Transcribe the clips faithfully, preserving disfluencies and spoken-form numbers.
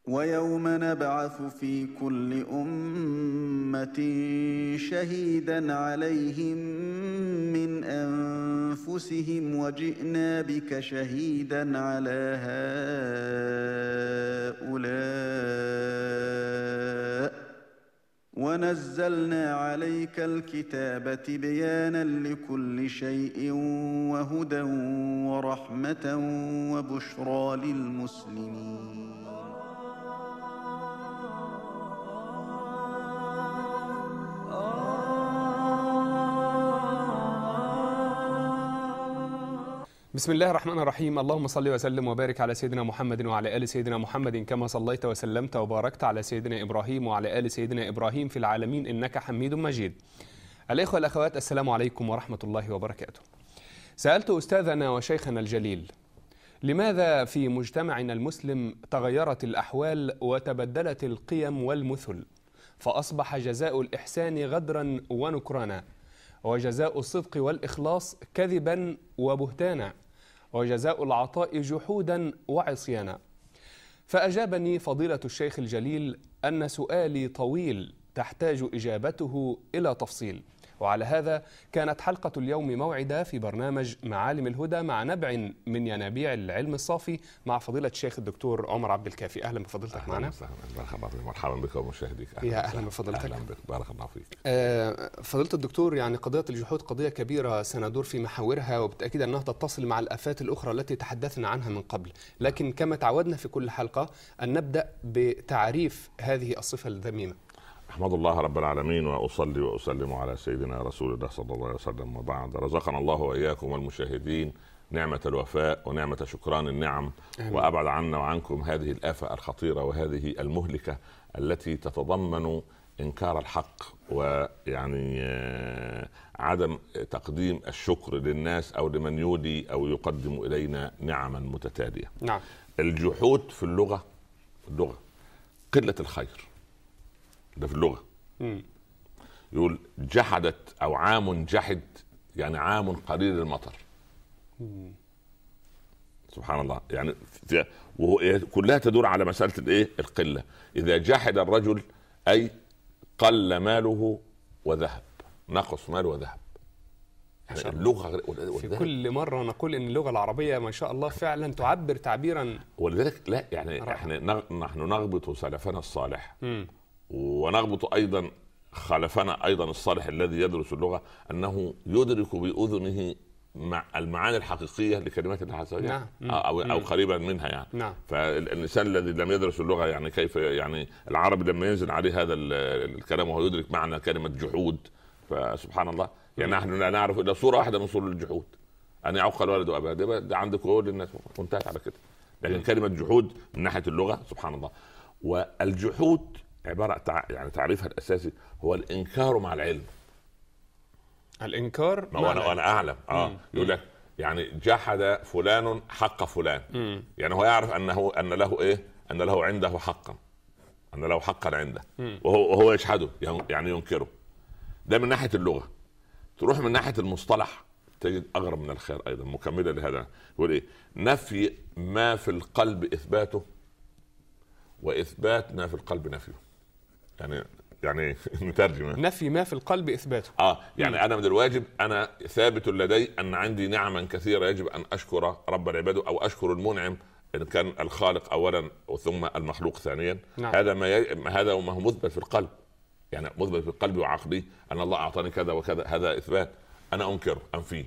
ويوم نبعث في كل أمة شهيدا عليهم من أنفسهم وجئنا بك شهيدا على هؤلاء ونزلنا عليك الكتاب تبيانا لكل شيء وهدى ورحمة وبشرى للمسلمين. بسم الله الرحمن الرحيم. اللهم صل وسلم وبارك على سيدنا محمد وعلى آل سيدنا محمد كما صليت وسلمت وباركت على سيدنا إبراهيم وعلى آل سيدنا إبراهيم في العالمين إنك حميد مجيد. الإخوة الأخوات، السلام عليكم ورحمة الله وبركاته. سألت أستاذنا وشيخنا الجليل: لماذا في مجتمعنا المسلم تغيرت الأحوال وتبدلت القيم والمثل، فأصبح جزاء الإحسان غدرا ونكرانا، وجزاء الصدق والإخلاص كذبا وبهتانا، وجزاء العطاء جحودا وعصيانا؟ فأجابني فضيلة الشيخ الجليل أن سؤالي طويل تحتاج إجابته إلى تفصيل، وعلى هذا كانت حلقة اليوم موعدة في برنامج معالم الهدى مع نبع من ينابيع العلم الصافي مع فضيلة الشيخ الدكتور عمر عبد الكافي. أهلا بفضيلتك معنا. مرحبا بك ومشاهديك. يا أهلا بفضيلتك. أهلا بك، بارك الله فيك. آه فضيلة الدكتور، يعني قضية الجحود قضية كبيرة سندور في محاورها، وبالتأكيد أنها تتصل مع الآفات الأخرى التي تحدثنا عنها من قبل، لكن كما تعودنا في كل حلقة أن نبدأ بتعريف هذه الصفة الذميمة. أحمد الله رب العالمين وأصلي وأسلم على سيدنا رسول الله صلى الله عليه وسلم، وبعد. رزقنا الله وإياكم والمشاهدين نعمة الوفاء ونعمة شكران النعم، أمين. وأبعد عنا وعنكم هذه الآفة الخطيرة وهذه المهلكة التي تتضمن إنكار الحق ويعني عدم تقديم الشكر للناس أو لمن يودي أو يقدم إلينا نعما متتالية. نعم. الجحود في اللغة اللغة قلة الخير، ده في اللغة. مم. يقول جحدت أو عام جحد، يعني عام قليل المطر. مم. سبحان الله، يعني كلها تدور على مسألة الايه؟ القلة. إذا جحد الرجل أي قل ماله وذهب، نقص ماله وذهب. يعني اللغة في كل مرة نقول إن اللغة العربية ما شاء الله فعلا تعبر تعبيرا، ولذلك لا يعني رأى. احنا نحن نغبط سلفنا الصالح، مم. ونغبط أيضا خلفنا أيضا الصالح الذي يدرس اللغة، أنه يدرك بأذنه مع المعاني الحقيقية لكلمات الله عز وجل. نعم. أو, أو قريبا منها يعني. نعم. فالإنسان الذي لم يدرس اللغة يعني كيف يعني العربي لما ينزل عليه هذا الكلام وهو يدرك معنى كلمة جحود، فسبحان الله. يعني نحن لا نعرف إلا صورة واحدة من صور الجحود، أن يعق الولد أباه، ده عندك كل الناس وانتهت على كده. لكن كلمة جحود من ناحية اللغة سبحان الله. والجحود عبارة يعني تعريفها الأساسي هو الإنكار مع العلم. الإنكار مع العلم. وأنا أعلم آه يقول لك يعني جحد فلان حق فلان. مم. يعني هو يعرف أنه أن له إيه؟ أن له عنده حقا، أن له حقا عنده، وهو, وهو يشهده يعني ينكره. ده من ناحية اللغة. تروح من ناحية المصطلح تجد أغرب من الخير أيضا مكملة لهذا. يقول إيه؟ نفي ما في القلب إثباته، وإثبات ما في القلب نفيه. يعني يعني نترجم نفي ما في القلب إثباته. اه يعني مم. أنا من الواجب أنا ثابت لدي أن عندي نعما كثيرة يجب أن أشكر رب العباد أو أشكر المنعم إن كان الخالق أولا وثم المخلوق ثانيا. نعم. هذا ما ي... هذا ما هو مثبت في القلب، يعني مثبت في القلب وعقلي أن الله أعطاني كذا وكذا، هذا إثبات. أنا أنكره أنفيه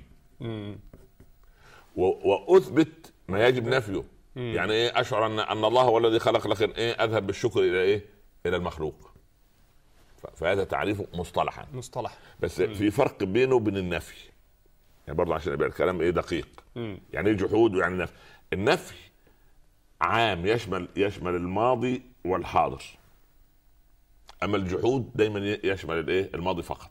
و... وأثبت ما يجب نفيه. مم. يعني إيه؟ أشعر أن أن الله هو الذي خلق، لكن إيه؟ أذهب بالشكر إلى إيه؟ إلى المخلوق. فهذا تعريفه مصطلحا مصطلح. بس مم. في فرق بينه وبين النفي، يعني برضه عشان يبقى الكلام ايه دقيق. مم. يعني ايه جحود ويعني نفي؟ النفي عام يشمل يشمل الماضي والحاضر، اما الجحود دايما يشمل الايه؟ الماضي فقط.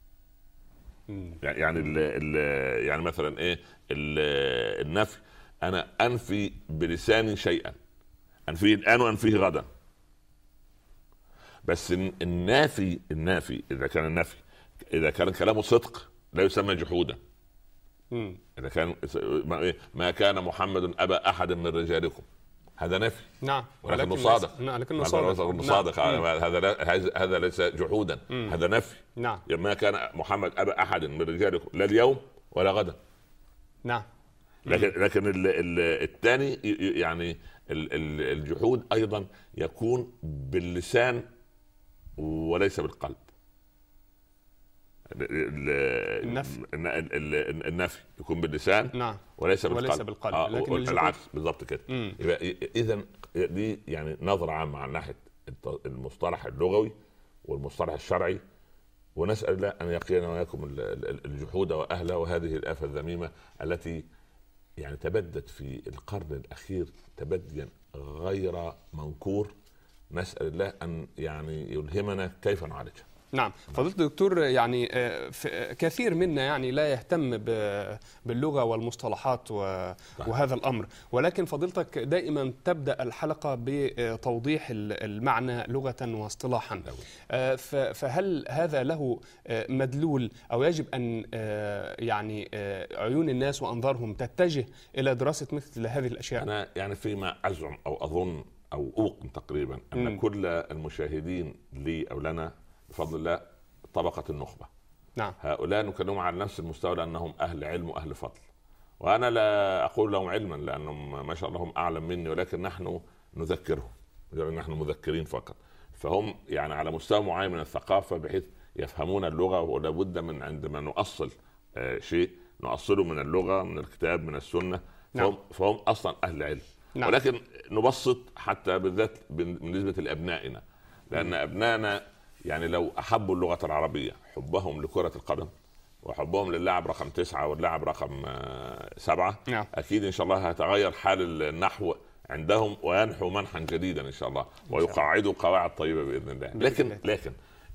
مم. يعني ال ال يعني مثلا ايه النفي؟ انا انفي بلساني شيئا، انفيه الان وانفيه غدا. بس النافي النافي اذا كان النفي اذا كان كلامه صدق لا يسمى جحودا. اذا كان ما كان محمد ابا احد من رجالكم، هذا نفي. نعم. ولكنه صادق. نعم لكنه صادق. صادق. نعم. هذا هذا ليس جحودا. مم. هذا نفي. نعم. ما كان محمد أبا أحد من رجالكم لا اليوم ولا غدا. نعم. لكن لكن الثاني يعني الجحود أيضا يكون باللسان وليس بالقلب. النفي النفي يكون باللسان. نعم. وليس بالقلب, وليس بالقلب. آه لكن العكس بالضبط كده. اذا دي يعني نظره عامه عن ناحيه المصطلح اللغوي والمصطلح الشرعي، ونسال الله ان يقينا واياكم الجحود واهله وهذه الافه الذميمه التي يعني تبدت في القرن الاخير تبديا غير منكور. نسال الله ان يعني يلهمنا كيف نعالجها. نعم. فضيلة الدكتور، يعني كثير منا يعني لا يهتم باللغة والمصطلحات وهذا الأمر، ولكن فضيلتك دائما تبدأ الحلقة بتوضيح المعنى لغة واصطلاحا، فهل هذا له مدلول أو يجب أن يعني عيون الناس وأنظارهم تتجه إلى دراسة مثل هذه الأشياء؟ أنا يعني فيما أزعم أو أظن أو أوقن تقريبا أن م. كل المشاهدين لي أو لنا بفضل الله طبقة النخبة. نعم. هؤلاء نكلمهم على نفس المستوى لأنهم أهل علم وأهل فضل، وأنا لا أقول لهم علما لأنهم ما شاء الله هم أعلم مني، ولكن نحن نذكرهم، يعني نحن مذكرين فقط. فهم يعني على مستوى معين من الثقافة بحيث يفهمون اللغة، ولا بد من عندما نؤصل آه شيء نؤصله من اللغة من الكتاب من السنة. نعم. فهم, فهم أصلا أهل علم. نعم. ولكن نبسط حتى بالذات بالنسبة لأبنائنا، لأن أبنائنا يعني لو أحبوا اللغة العربية حبهم لكرة القدم وحبهم للاعب رقم تسعة واللاعب رقم سبعة، نعم. أكيد إن شاء الله هتغير حال النحو عندهم وينحو منحا جديدا إن شاء الله ويقاعدوا قواعد طيبة بإذن الله. لكن لكن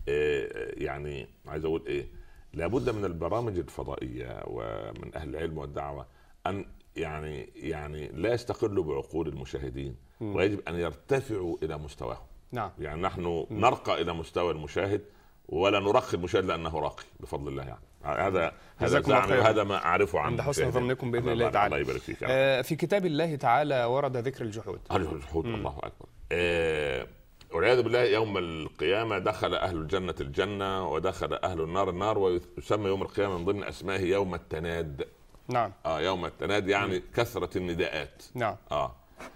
يعني عايز أقول إيه، لابد من البرامج الفضائية ومن أهل العلم والدعوة أن يعني يعني لا يستقلوا بعقول المشاهدين، م. ويجب أن يرتفعوا إلى مستواهم. نعم. يعني نحن م. نرقى إلى مستوى المشاهد ولا نرقي المشاهد لأنه راقي بفضل الله. يعني هذا هذا زعمي وهذا ما أعرفه عن عند حسن ظنكم بإذن الله تعالى. الله يبارك فيك. آه في كتاب الله تعالى ورد ذكر الجحود. الجحود الله أكبر. آه والعياذ بالله يوم القيامة دخل أهل الجنة الجنة ودخل أهل النار النار، ويسمى يوم القيامة من ضمن أسمائه يوم التناد. نعم. آه يوم التناد يعني م. كثرة النداءات. نعم. آه.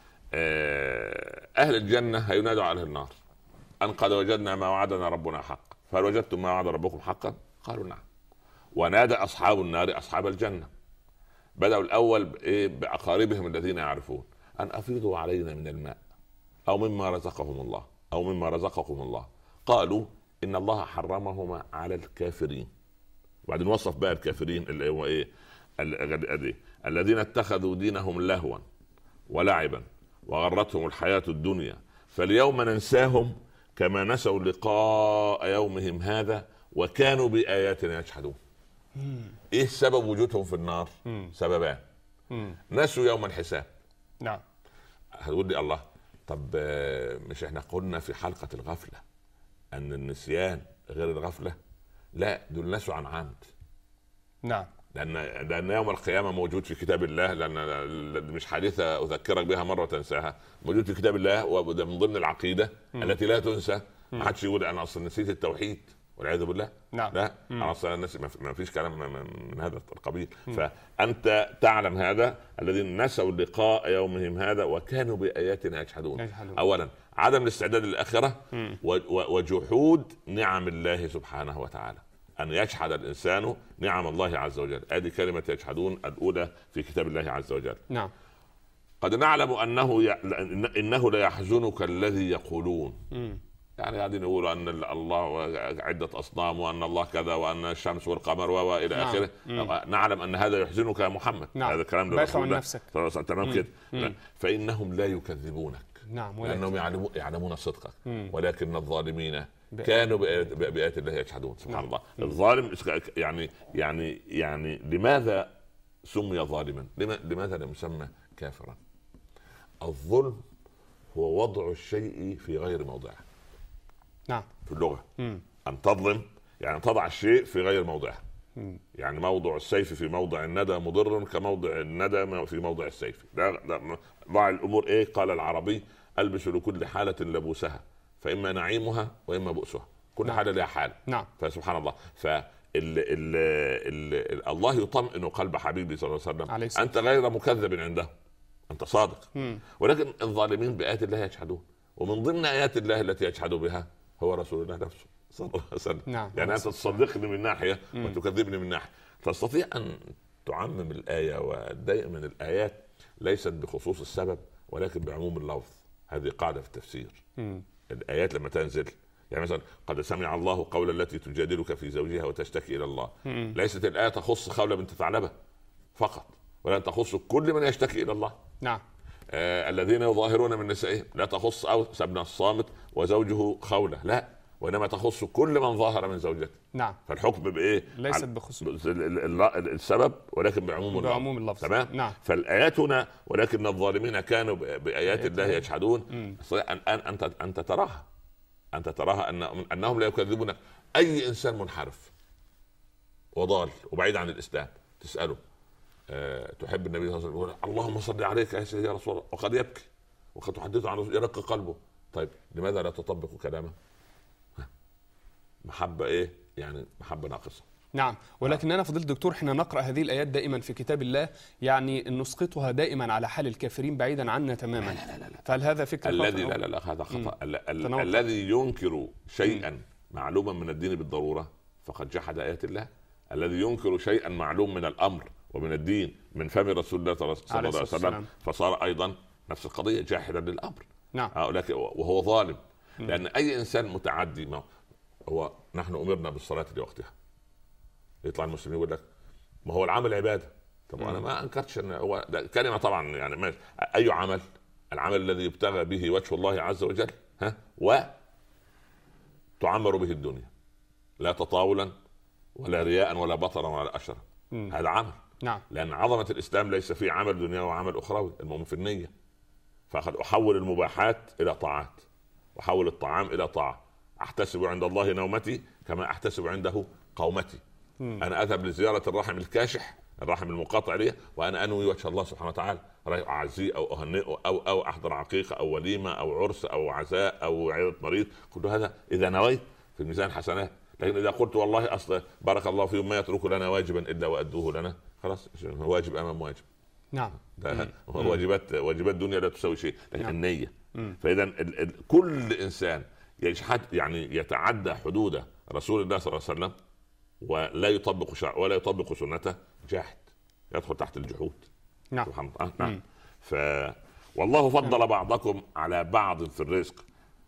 آه أهل الجنة هينادوا على النار أن قد وجدنا ما وعدنا ربنا حقا، فهل وجدتم ما وعد ربكم حقا؟ قالوا نعم. ونادى أصحاب النار أصحاب الجنة، بدأوا الأول بأقاربهم الذين يعرفون أن أفيضوا علينا من الماء أو مما رزقهم الله أو مما رزقكم الله. قالوا إن الله حرمهما على الكافرين. وبعدين وصف بقى الكافرين اللي هو إيه؟ الذين اتخذوا دينهم لهوا ولعبا وغرتهم الحياة الدنيا فاليوم ننساهم كما نسوا لقاء يومهم هذا وكانوا بآياتنا يجحدون. ايه سبب وجودهم في النار؟ مم. سببان. مم. نسوا يوم الحساب. نعم. هتقول لي الله، طب مش احنا قلنا في حلقة الغفلة ان النسيان غير الغفلة؟ لا، دول نسوا عن عمد. نعم. لأن لأن يوم القيامة موجود في كتاب الله، لأن مش حادثة أذكرك بها مرة تنساها، موجود في كتاب الله وده من ضمن العقيدة م. التي لا تنسى. ما حدش يقول أنا أصلا نسيت التوحيد والعياذ بالله. نعم. لا، أنا أصلا نسي، ما فيش كلام من هذا القبيل. م. فأنت تعلم هذا، الذين نسوا لقاء يومهم هذا وكانوا بآياتنا يجحدون. يجحدون. أولا عدم الاستعداد للآخرة وجحود نعم الله سبحانه وتعالى، أن يجحد الإنسان نعم الله عز وجل. هذه كلمة يجحدون الأولى في كتاب الله عز وجل. نعم. قد نعلم أنه ي... إنه لا يحزنك الذي يقولون. م. يعني قاعدين يقولوا أن الله عدة أصنام وأن الله كذا وأن الشمس والقمر وإلى نعم. آخره. م. نعلم أن هذا يحزنك يا محمد. نعم. هذا الكلام بايخ عن نفسك. تمام كده. فإنهم لا يكذبونك. نعم. ولكن. لأنهم يعلمون يعلمون صدقك. م. ولكن الظالمين كانوا بآيات الله يجحدون. سبحان نعم. الله. الظالم يعني يعني يعني لماذا سمي ظالما؟ لماذا لم يسمى كافرا؟ الظلم هو وضع الشيء في غير موضعه. نعم. في اللغة م. أن تظلم يعني تضع الشيء في غير موضعه. يعني موضع السيف في موضع الندى مضر كموضع الندى في موضع السيف. ده ضع الامور ايه؟ قال العربي البس لكل حاله لبوسها فاما نعيمها واما بؤسها. كل نعم. حاله لها حال. نعم. فسبحان الله. ف ال ال ال الله يطمئن قلب حبيبي صلى الله عليه وسلم. عليه انت غير مكذب عنده، انت صادق. مم. ولكن الظالمين بايات الله يجحدون، ومن ضمن ايات الله التي يجحد بها هو رسول الله نفسه صلى الله عليه وسلم. نعم. يعني انت تصدقني من ناحيه مم. وتكذبني من ناحيه. تستطيع ان تعمم الايه، ودائما الايات ليست بخصوص السبب ولكن بعموم اللفظ. هذه قاعده في التفسير. مم. الايات لما تنزل يعني مثلا قد سمع الله قول التي تجادلك في زوجها وتشتكي الى الله. مم. ليست الايه تخص خولة بنت ثعلبه فقط، ولن تخص كل من يشتكي الى الله. نعم. آه الذين يظاهرون من نسائهم، لا تخص اوس بن الصامت وزوجه خولة، لا، وانما تخص كل من ظاهر من زوجته. نعم. فالحكم بايه؟ ليست بخصوص السبب ولكن بعموم اللفظ. بعموم اللفظ. تمام. نعم. فالايات هنا ولكن الظالمين كانوا بايات الله يجحدون. ان انت انت تراها انت تراها ان انهم لا يكذبونك. اي انسان منحرف وضال وبعيد عن الاسلام تساله أه تحب النبي صلى الله عليه وسلم، يقول اللهم صل عليك يا سيدي يا رسول الله، وقد يبكي وقد تحدثه عن يرق قلبه. طيب لماذا لا تطبق كلامه؟ محبه ايه؟ يعني محبه ناقصه. نعم. ولكننا فضيلة الدكتور احنا نقرأ هذه الآيات دائما في كتاب الله، يعني نسقطها دائما على حال الكافرين بعيدا عنا تماما. لا لا لا لا. فهل هذا فكرة الذي لا لا لا هذا خطأ. الذي ينكر شيئا مم. معلوما من الدين بالضرورة فقد جحد آيات الله. الذي ينكر شيئا معلوم من الأمر ومن الدين من فم رسول الله صلى الله عليه وسلم فصار أيضا نفس القضية جاحدا للأمر. نعم. وهو ظالم. مم. لأن أي إنسان متعدي ما هو نحن أمرنا بالصلاة لوقتها. يطلع المسلمين يقول لك ما هو العمل عباده. طب انا ما انكرتش ان هو كلمه طبعا يعني ما اي عمل، العمل الذي يبتغى به وجه الله عز وجل ها وتعمر به الدنيا، لا تطاولا ولا رياء ولا بطرا ولا اشرا. هذا عمل. نعم. لان عظمه الاسلام ليس فيه عمل دنيوي وعمل اخروي، المؤمن في النيه. فقد احول المباحات الى طاعات، واحول الطعام الى طاعه. احتسب عند الله نومتي كما احتسب عنده قومتي. أنا أذهب لزيارة الرحم الكاشح، الرحم المقاطع لي، وأنا أنوي وجه الله سبحانه وتعالى، رايح أعزيه أو أهنئه أو أو أحضر عقيقة أو وليمة أو عرس أو عزاء أو عيادة مريض. كل هذا إذا نويت في الميزان حسنات. لكن إذا قلت والله أصل بارك الله فيهم ما يترك لنا واجبا إلا وأدوه لنا، خلاص واجب أمام واجب. نعم. واجبات واجبات الدنيا لا تساوي شيء، لكن نعم. النية. فإذا ال ال كل إنسان يجحد يعني يتعدى حدود رسول الله صلى الله عليه وسلم ولا يطبق شرع ولا يطبق سنته جاحد، يدخل تحت الجحود. نعم. سبحان الله. نعم. ف والله فضل نعم. بعضكم على بعض في الرزق.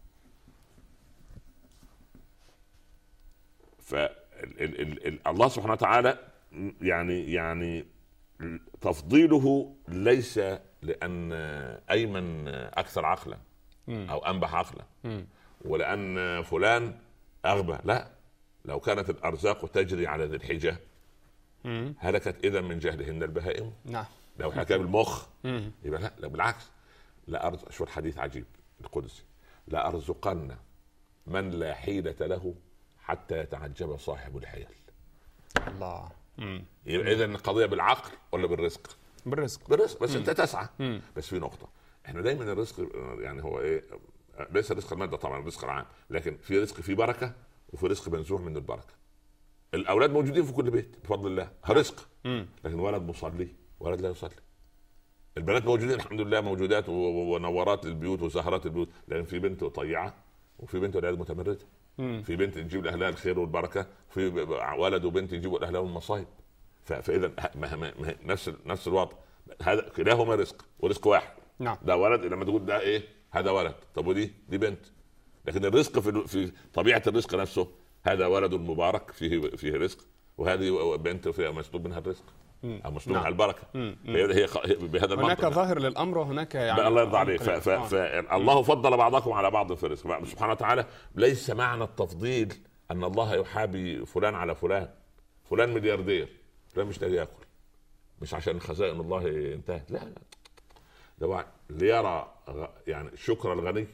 ف ال... ال... ال... الله سبحانه وتعالى يعني يعني تفضيله ليس لأن أيمن أكثر عقلا أو أنبح عقلا ولأن فلان أغبى، لا. لو كانت الأرزاق تجري على ذي الحجة هلكت إذا من جهلهن البهائم. نعم. لو حكى بالمخ يبقى لا, لا بالعكس. لا أرزق. شو الحديث عجيب القدسي، لا أرزقن من لا حيلة له حتى يتعجب صاحب الحيل. الله. إذا القضية بالعقل ولا بالرزق؟ بالرزق. بالرزق بس. مم. أنت تسعى. مم. بس في نقطة، إحنا دايما الرزق يعني هو إيه؟ ليس رزق المادة طبعا، الرزق العام، لكن في رزق في بركة وفي رزق منزوع من البركة. الأولاد موجودين في كل بيت بفضل الله، رزق. لكن ولد مصلي ولد لا يصلي. البنات موجودين الحمد لله، موجودات ونورات للبيوت وزهرات البيوت، لكن في بنت طيعة وفي بنت ولد متمردة. في بنت تجيب لأهلها الخير والبركة، في ولد وبنت يجيبوا لأهلها المصايب. فإذا نفس نفس الوضع، هذا كلاهما رزق ورزق واحد. نعم. ده ولد لما تقول ده إيه؟ هذا ولد. طب ودي دي بنت. لكن الرزق في في طبيعة الرزق نفسه، هذا ولد مبارك فيه فيه رزق، وهذه بنت فيها مسلوب منها الرزق او مسلوب منها البركة. هي بهذا المنطق. هناك ظاهر للأمر وهناك يعني الله يرضى عليك. فالله فضل بعضكم على بعض في الرزق سبحانه وتعالى. ليس معنى التفضيل أن الله يحابي فلان على فلان. فلان ملياردير، فلان مش لاقي ياكل، مش عشان خزائن الله انتهت، لا لا، ده ليرى يعني شكر الغني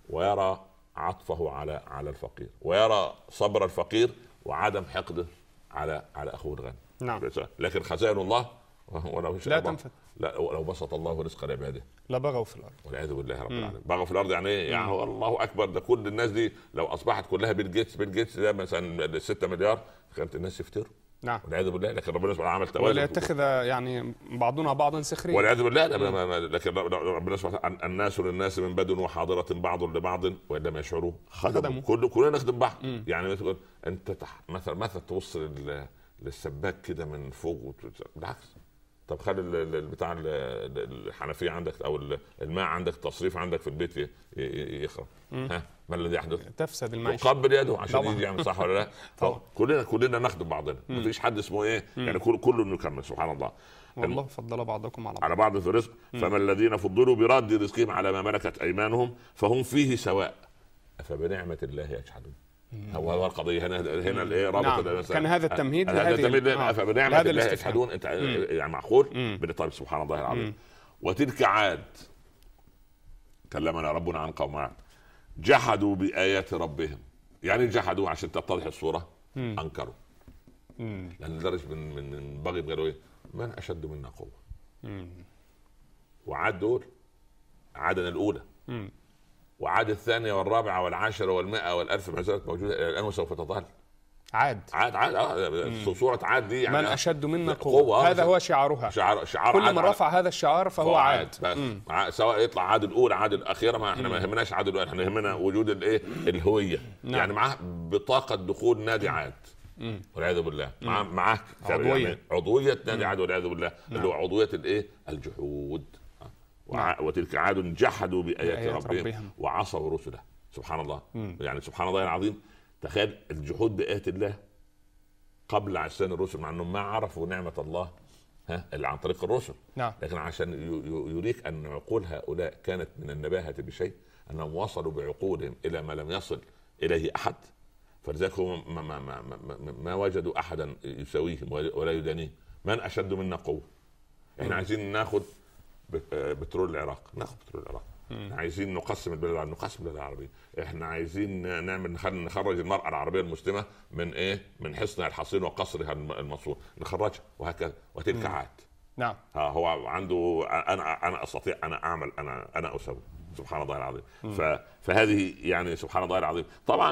ويرى عطفه على على الفقير، ويرى صبر الفقير وعدم حقده على على اخوه الغني. نعم. لكن خزائن الله ولو لا تنفد. لا لو بسط الله رزق لعباده لا بغوا في الارض والعياذ بالله رب العالمين. بغوا في الارض يعني ايه؟ يعني الله اكبر، ده كل الناس دي لو اصبحت كلها بيل جيتس بيل جيتس ده مثلا ستة مليار كانت الناس يفتروا. نعم والعياذ بالله. لكن ربنا سبحانه عمل توازن ولا يتخذ يعني بعضنا بعضا سخريا والعياذ بالله. لكن ربنا سبحانه الناس للناس من بدن وحاضرة بعض لبعض وإن لم يشعروا خدموا. كل كلنا نخدم بعض. مم. يعني انت تح... مثلا مثلا تبص لل... للسباك كده من فوق وت... بالعكس. طب خلي بتاع الحنفيه عندك او الماء عندك تصريف عندك في البيت يخرب، ها ما الذي يحدث؟ تفسد المعيشه. وقبل يده عشان يجي يعمل صح ولا لا؟ طبعا كلنا كلنا نخدم بعضنا، مفيش حد اسمه ايه يعني، كل كله نكمل سبحان الله. والله فضل بعضكم على بعض على بعض في الرزق. فما الذين فضلوا براد رزقهم على ما ملكت ايمانهم فهم فيه سواء افبنعمه الله يجحدون. هو هو القضيه هنا هنا الايه رابط. نعم. كان هذا التمهيد هذا التمهيد افبنعمه الله يجحدون. انت يعني معقول؟ طيب سبحان الله العظيم. وتلك عاد كلمنا ربنا عن قوم عاد جحدوا بايات ربهم. يعني جحدوا عشان تتضح الصوره. مم. انكروا. مم. لان لدرجه من من بغي بغيره ايه من اشد منا قوه. مم. وعاد دول عادنا الاولى. مم. وعاد الثانية والرابعة والعاشرة والمئة والألف ما زالت موجودة إلى الآن وسوف تظل. عاد عاد عاد اه صورة عاد دي يعني من أشد منا قوة, قوة. هذا هو شعارها. شعار شعار كل من رفع هذا الشعار فهو عاد, عاد. بس سواء يطلع عاد الأولى عاد الأخيرة ما احنا ما يهمناش عاد الأولى، احنا يهمنا وجود الايه الهوية. نعم. يعني معاه بطاقة دخول نادي عاد والعياذ بالله. معاه معاه عضوية يعني عضوية نادي عاد والعياذ بالله. نعم. اللي هو عضوية الايه الجحود. وع... وتلك عاد جحدوا بآيات ربهم, ربهم وعصوا رسله. سبحان الله. مم. يعني سبحان الله العظيم. تخيل الجحود بآيات الله قبل عصيان الرسل، مع انهم ما عرفوا نعمة الله ها اللي عن طريق الرسل. نعم. لكن عشان يريك ان عقول هؤلاء كانت من النباهة بشيء، انهم وصلوا بعقولهم الى ما لم يصل اليه احد، فلذلك هم ما, ما, ما, ما, ما وجدوا احدا يساويهم ولا يدانيهم. من اشد منا قوة. احنا عايزين ناخد بترول العراق، ناخد بترول العراق. احنا عايزين نقسم البلاد، نقسم البلاد العربيه. احنا عايزين نعمل نخرج المراه العربيه المسلمه من ايه من حصنها الحصين وقصرها المنصور، نخرجها وهكذا. وتلك عاد. نعم. ها هو عنده انا انا استطيع انا اعمل انا انا اسوي. سبحان الله العظيم. فهذه يعني سبحان الله العظيم. طبعا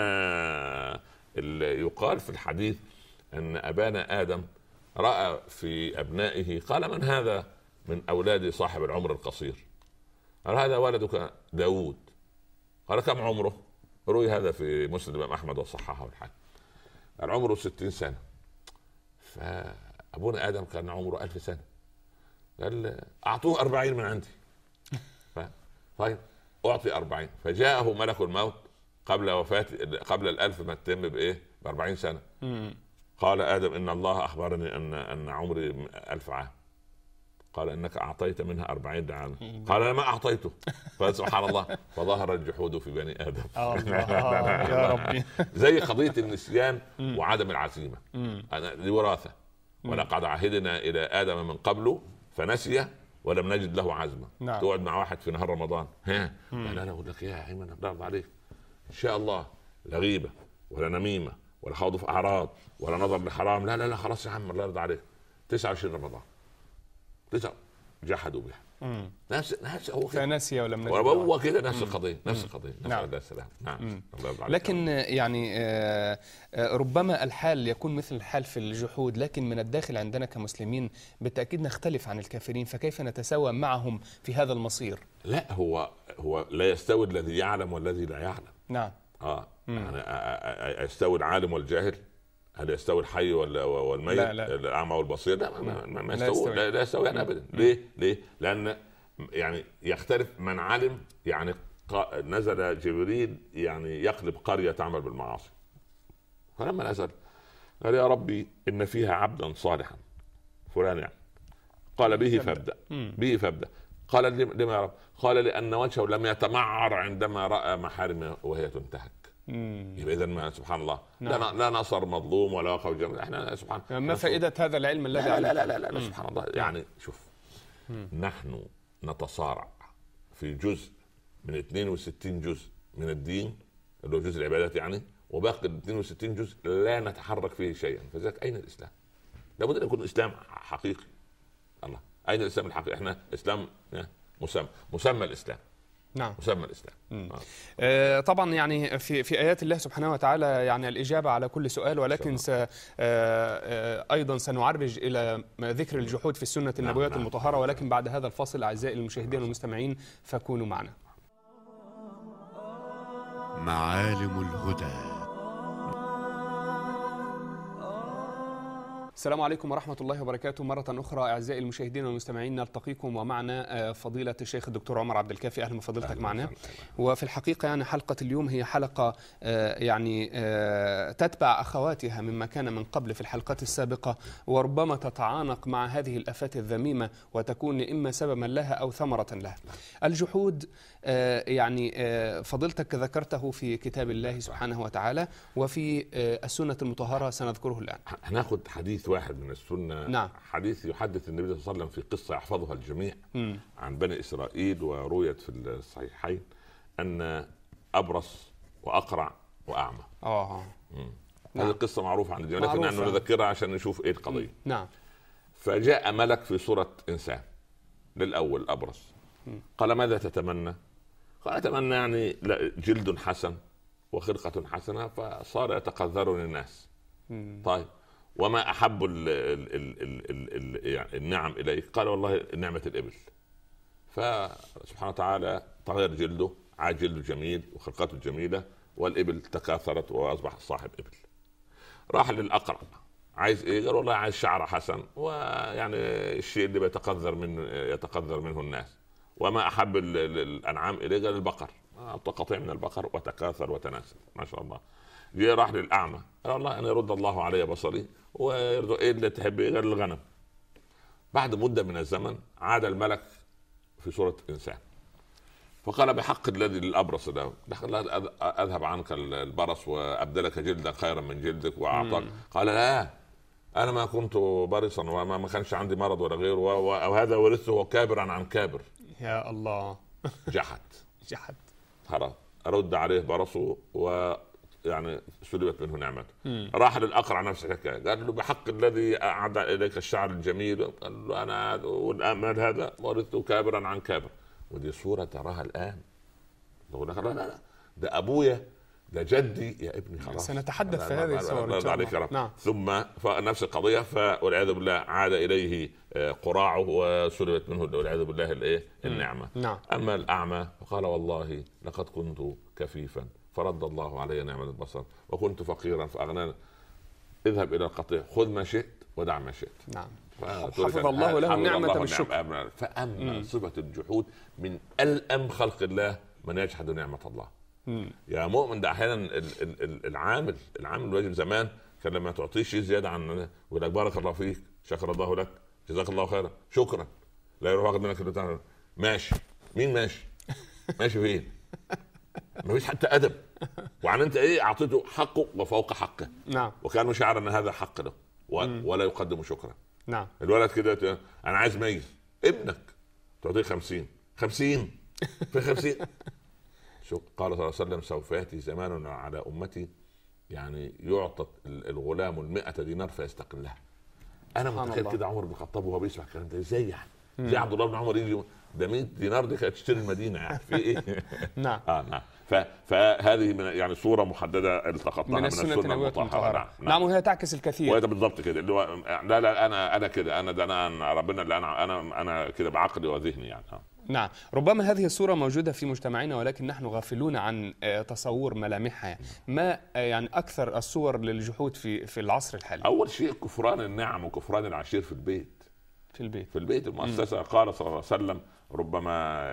يقال في الحديث ان ابانا ادم راى في ابنائه قال من هذا؟ من أولاد صاحب العمر القصير. قال هذا ولدك داود. قال كم عمره؟ روي هذا في مسند الإمام أحمد وصححه الحاكم. قال عمره ستين سنة. فأبونا آدم كان عمره ألف سنة. قال أعطوه أربعين من عندي. طيب أعطي أربعين. فجاءه ملك الموت قبل وفاة قبل الألف ما تتم بإيه؟ بأربعين سنة. قال آدم إن الله أخبرني أن أن عمري ألف عام. قال انك اعطيت منها أربعين عاما. قال انا ما اعطيته. فسبحان الله. فظهر الجحود في بني ادم. يا ربي. زي قضيه النسيان وعدم العزيمه. انا دي وراثه. ولقد عهدنا الى ادم من قبل فنسي ولم نجد له عزمه. نعم. تقعد مع واحد في نهار رمضان ها لا لا اقول لك يا ايمن ضرب عليك ان شاء الله لا غيبه ولا نميمه ولا خوض في اعراض ولا نظر لحرام. لا لا لا خلاص يا عم الله يرضى عليك. تسعة وعشرين رمضان جحدوا بها. نفس نفس هو كده فنسي ولم نجد هو كده نفس القضيه نفس القضيه. نعم. السلام. نعم. لكن يعني ربما الحال يكون مثل الحال في الجحود، لكن من الداخل عندنا كمسلمين بالتاكيد نختلف عن الكافرين، فكيف نتساوى معهم في هذا المصير؟ لا هو هو لا يستوي الذي يعلم والذي لا يعلم. نعم. اه يعني يستوي العالم والجاهل؟ هل يستوي الحي والميت؟ لا لا. الاعمى والبصير؟ لا ما, ما, ما يستوي. لا, لا يستوي ابدا. ليه؟ ليه؟ لان يعني يختلف. من علم يعني نزل جبريل يعني يقلب قريه تعمل بالمعاصي، فلما نزل قال يا ربي ان فيها عبدا صالحا فلان يعني قال به فابدا به فابدا. قال لما يا رب؟ قال لان وجهه لم يتمعر عندما راى محارم وهي تنتهك. يبقى اذا ما سبحان الله. نعم. لا لا نصر مظلوم ولا وقف جميل. احنا سبحان الله ما فائده هذا العلم الذي لا لا لا, لا, لا, لا سبحان الله. يعني شوف مم. نحن نتصارع في جزء من اثنين وستين جزء من الدين اللي هو جزء العبادات يعني، وباقي ال اثنين وستين جزء لا نتحرك فيه شيئا. فذلك اين الاسلام؟ لابد ان يكون اسلام حقيقي. الله، اين الاسلام الحقيقي؟ احنا اسلام مسمى مسمى الاسلام. نعم، مسمى الاسلام. آه. آه طبعا يعني في في ايات الله سبحانه وتعالى يعني الاجابه على كل سؤال، ولكن س آه آه ايضا سنعرج الى ذكر الجحود في السنه النبويه نعم. المطهره، ولكن بعد هذا الفاصل اعزائي المشاهدين والمستمعين فكونوا معنا. معالم الهدى. السلام عليكم ورحمة الله وبركاته. مرة أخرى أعزائي المشاهدين والمستمعين نلتقيكم ومعنا فضيلة الشيخ الدكتور عمر عبد الكافي. أهلا بفضيلتك معنا. وفي الحقيقة يعني حلقة اليوم هي حلقة يعني تتبع أخواتها مما كان من قبل في الحلقات السابقة، وربما تتعانق مع هذه الآفات الذميمة وتكون إما سببا لها أو ثمرة لها. الجحود يعني فضيلتك ذكرته في كتاب الله سبحانه وتعالى وفي السنة المطهرة سنذكره الآن. هناخد حديث واحد من السنة. نعم. حديث يحدث النبي صلى الله عليه وسلم في قصة يحفظها الجميع م. عن بني إسرائيل، ورويت في الصحيحين أن أبرص وأقرع وأعمى. آه. هذه القصة معروفة عن الجميع، لكن نحن نذكرها عشان نشوف إيه القضية. م. نعم. فجاء ملك في صورة إنسان للأول أبرص، قال ماذا تتمنى؟ قال أتمنى يعني جلد حسن وخلقة حسنة، فصار يتقذرني الناس. م. طيب وما أحب ال ال ال ال ال ال يعني النعم إليك؟ قال والله نعمة الإبل. فسبحانه وتعالى تغير جلده، عاد جلده جميل وخلقته جميلة، والإبل تكاثرت وأصبح صاحب إبل. راح للأقرع، عايز إيه؟ قال والله عايز شعر حسن، ويعني الشيء اللي بيتقذر منه يتقذر منه الناس. وما أحب الأنعام إليه؟ قال البقر، قطيع من البقر وتكاثر وتناسل ما شاء الله. جاء راح للأعمى، قال والله أنا يرد الله علي بصري، ويرضى ايه اللي تحب؟ ايه؟ غير الغنم. بعد مده من الزمن عاد الملك في صوره انسان، فقال بحق الذي للابرص ده اذهب عنك البرص وابدلك جلدا خيرا من جلدك واعطاك. قال لا، انا ما كنت برصا وما ما كانش عندي مرض ولا غيره، وهذا ورثه كابرا عن كابر. يا الله. جحد جحد. خلاص رد عليه برصه و يعني سلبت منه نعمته. راح للأقرع نفس الحكايه، قال له بحق الذي أعد إليك الشعر الجميل، قال له أنا والأمل هذا ورثته كابرا عن كابر. ودي صورة تراها الآن. يقول لك لا لا ده أبويا ده جدي يا ابني. خلاص سنتحدث في هذه الصور. نعم. ثم نفس القضية، والعياذ بالله عاد إليه قراعه وسلبت منه والعياذ بالله الإيه النعمة. نعم. أما الأعمى فقال والله لقد كنت كفيفا فرد الله علي نعمة البصر، وكنت فقيرا فأغناني. اذهب إلى القطيع خذ ما شئت ودع ما شئت. نعم. حفظ الله له النعمة بالشكر. فأما صفة الجحود من ألأم خلق الله من يجحد نعمة الله. مم. يا مؤمن ده أحيانا العامل العامل الواجب زمان كان لما تعطيه شيء زيادة عن يقول لك بارك الله فيك، شكر الله لك، جزاك الله خيرا، شكرا. لا يروح واخد منك ماشي. مين ماشي؟ ماشي فين؟ ما فيش حتى أدب. وعن انت ايه اعطيته حقه وفوق حقه. نعم. وكان مشاعر ان هذا حق له ولا يقدم شكرا. نعم. الولد كده انا عايز مية، ابنك تعطيه خمسين خمسين في خمسين. شو قال صلى الله عليه وسلم سوف ياتي زمان على امتي يعني يعطى الغلام المئة دينار فيستقلها. انا متخيل كده عمر بن الخطاب وهو بيسمع الكلام ده ازاي يعني؟ زي عبد الله بن عمر يجي ده مئة دينار دي كانت تشتري المدينه يعني في ايه؟ نعم. اه نعم. فهذه من يعني صوره محدده التقطناها من السنه المطهره. نعم. نعم. وهي تعكس الكثير. وهذا بالضبط كده اللي هو لا لا انا انا كده انا ده انا ربنا اللي انا انا انا كده بعقلي وذهني يعني. آه. نعم. ربما هذه الصورة موجودة في مجتمعنا ولكن نحن غافلون عن تصور ملامحها. ما يعني أكثر الصور للجحود في في العصر الحالي؟ أول شيء كفران النعم وكفران العشير في البيت. في البيت. في البيت المؤسسة. قال صلى الله عليه وسلم ربما